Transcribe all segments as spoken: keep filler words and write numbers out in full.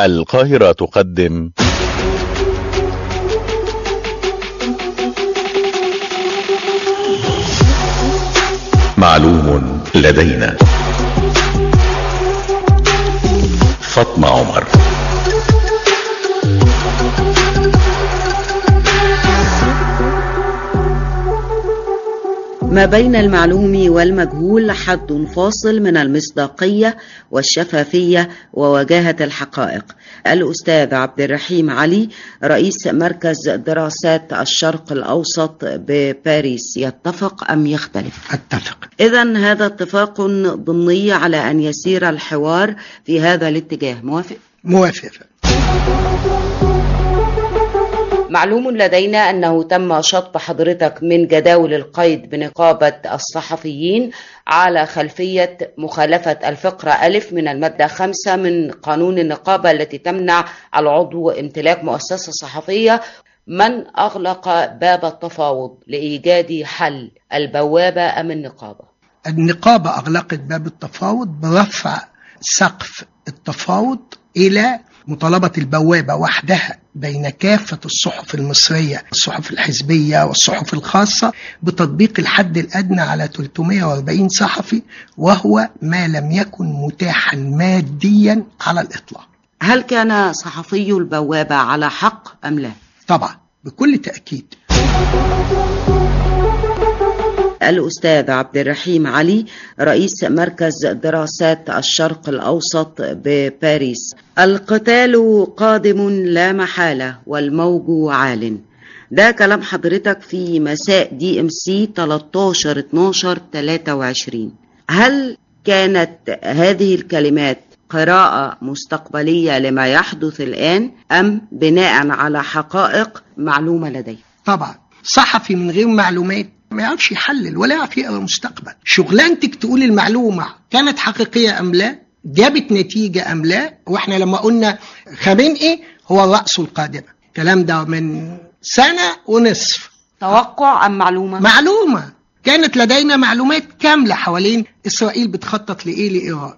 القاهرة تقدم معلوم لدينا. فاطمة عمر. ما بين المعلوم والمجهول حد فاصل من المصداقية والشفافية ووجاهة الحقائق. الأستاذ عبد الرحيم علي رئيس مركز دراسات الشرق الأوسط بباريس، يتفق أم يختلف؟ اتفق. إذن هذا اتفاق ضمني على أن يسير الحوار في هذا الاتجاه. موافق؟ موافق. معلوم لدينا أنه تم شطب حضرتك من جداول القيد بنقابة الصحفيين على خلفية مخالفة الفقرة ألف من المادة خمسة من قانون النقابة التي تمنع العضو امتلاك مؤسسة صحفية. من أغلق باب التفاوض لإيجاد حل، البوابة أم النقابة؟ النقابة أغلقت باب التفاوض برفع سقف التفاوض إلى مطالبة البوابة وحدها بين كافة الصحف المصرية، الصحف الحزبية والصحف الخاصة، بتطبيق الحد الأدنى على ثلاثمائة وأربعين صحفي، وهو ما لم يكن متاحا ماديا على الإطلاق. هل كان صحفي البوابة على حق أم لا؟ طبعا بكل تأكيد. الأستاذ عبد الرحيم علي رئيس مركز دراسات الشرق الأوسط بباريس، القتال قادم لا محالة والموج عال. ده كلام حضرتك في مساء دي ام سي ثلاثة عشر اثناشر ثلاثة وعشرين. هل كانت هذه الكلمات قراءة مستقبلية لما يحدث الآن أم بناء على حقائق معلومة لديه؟ طبعا صحفي من غير معلومات ما يعرفش يحلل ولا يعرف يقرا المستقبل. شغلانتك تقول المعلومة كانت حقيقية أم لا، جابت نتيجة أم لا. واحنا لما قلنا خامنئي هو الرأس القادمة، الكلام ده من سنة ونصف. توقع أم معلومة؟ معلومة. كانت لدينا معلومات كاملة حوالين إسرائيل بتخطط لإيه لإيران.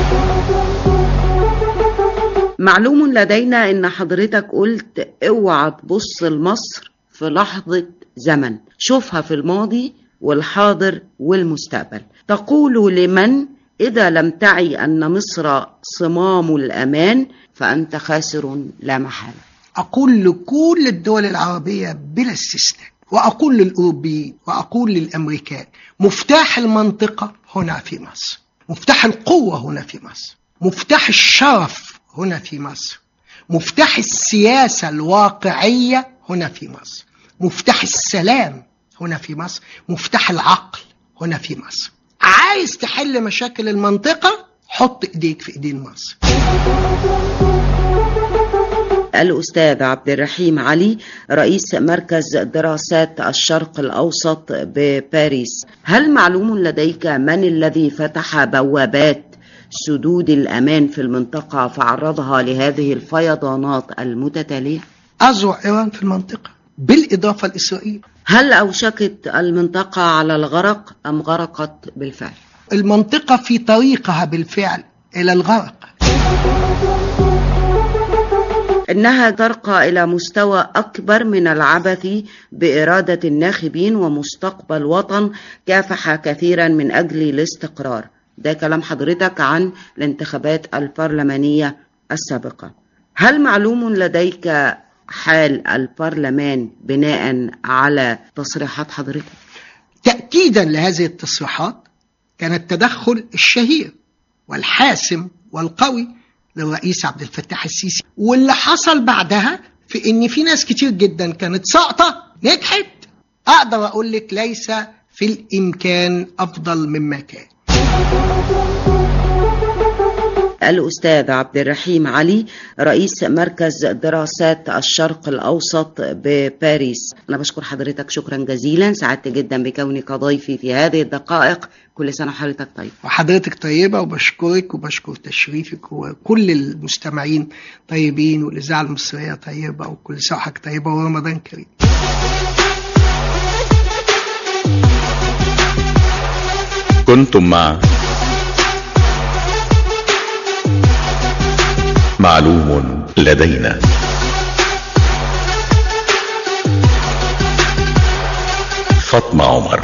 معلوم لدينا إن حضرتك قلت اوعى تبص لمصر في لحظة زمن، شوفها في الماضي والحاضر والمستقبل. تقول لمن إذا لم تعي أن مصر صمام الأمان فأنت خاسر لا محالة؟ أقول لكل الدول العربية بلا استثناء، وأقول للأوروبيين وأقول للأمريكان، مفتاح المنطقة هنا في مصر، مفتاح القوة هنا في مصر، مفتاح الشرف هنا في مصر، مفتاح السياسة الواقعية هنا في مصر، مفتاح السلام هنا في مصر، مفتاح العقل هنا في مصر. عايز تحل مشاكل المنطقة، حط ايديك في ايدين مصر. الأستاذ عبد الرحيم علي رئيس مركز دراسات الشرق الأوسط بباريس، هل معلوم لديك من الذي فتح بوابات سدود الأمان في المنطقة فعرضها لهذه الفيضانات المتتالية؟ أزرع إيران في المنطقة بالإضافة لإسرائيل. هل أوشكت المنطقة على الغرق أم غرقت بالفعل؟ المنطقة في طريقها بالفعل إلى الغرق. إنها ترقى إلى مستوى أكبر من العبث بإرادة الناخبين ومستقبل وطن كافح كثيرا من أجل الاستقرار. ده كلام حضرتك عن الانتخابات البرلمانية السابقة. هل معلوم لديك حال البرلمان بناء على تصريحات حضرتك؟ تأكيدا لهذه التصريحات كان التدخل الشهير والحاسم والقوي للرئيس عبد الفتاح السيسي، واللي حصل بعدها في ان في ناس كتير جدا كانت ساقطة نجحت. اقدر اقول لك ليس في الامكان افضل مما كان. الأستاذ عبد الرحيم علي رئيس مركز دراسات الشرق الأوسط بباريس، أنا بشكر حضرتك شكرا جزيلا، سعدت جدا بكونك ضيفي في هذه الدقائق. كل سنة وحضرتك طيب. وحضرتك طيبة، وبشكرك وبشكر تشريفك، وكل المستمعين طيبين، والإذاعة المصرية طيبة، وكل سنة وحضرتك طيبة ورمضان كريم. كنتم مع معلوم لدينا. فاطمة عمر.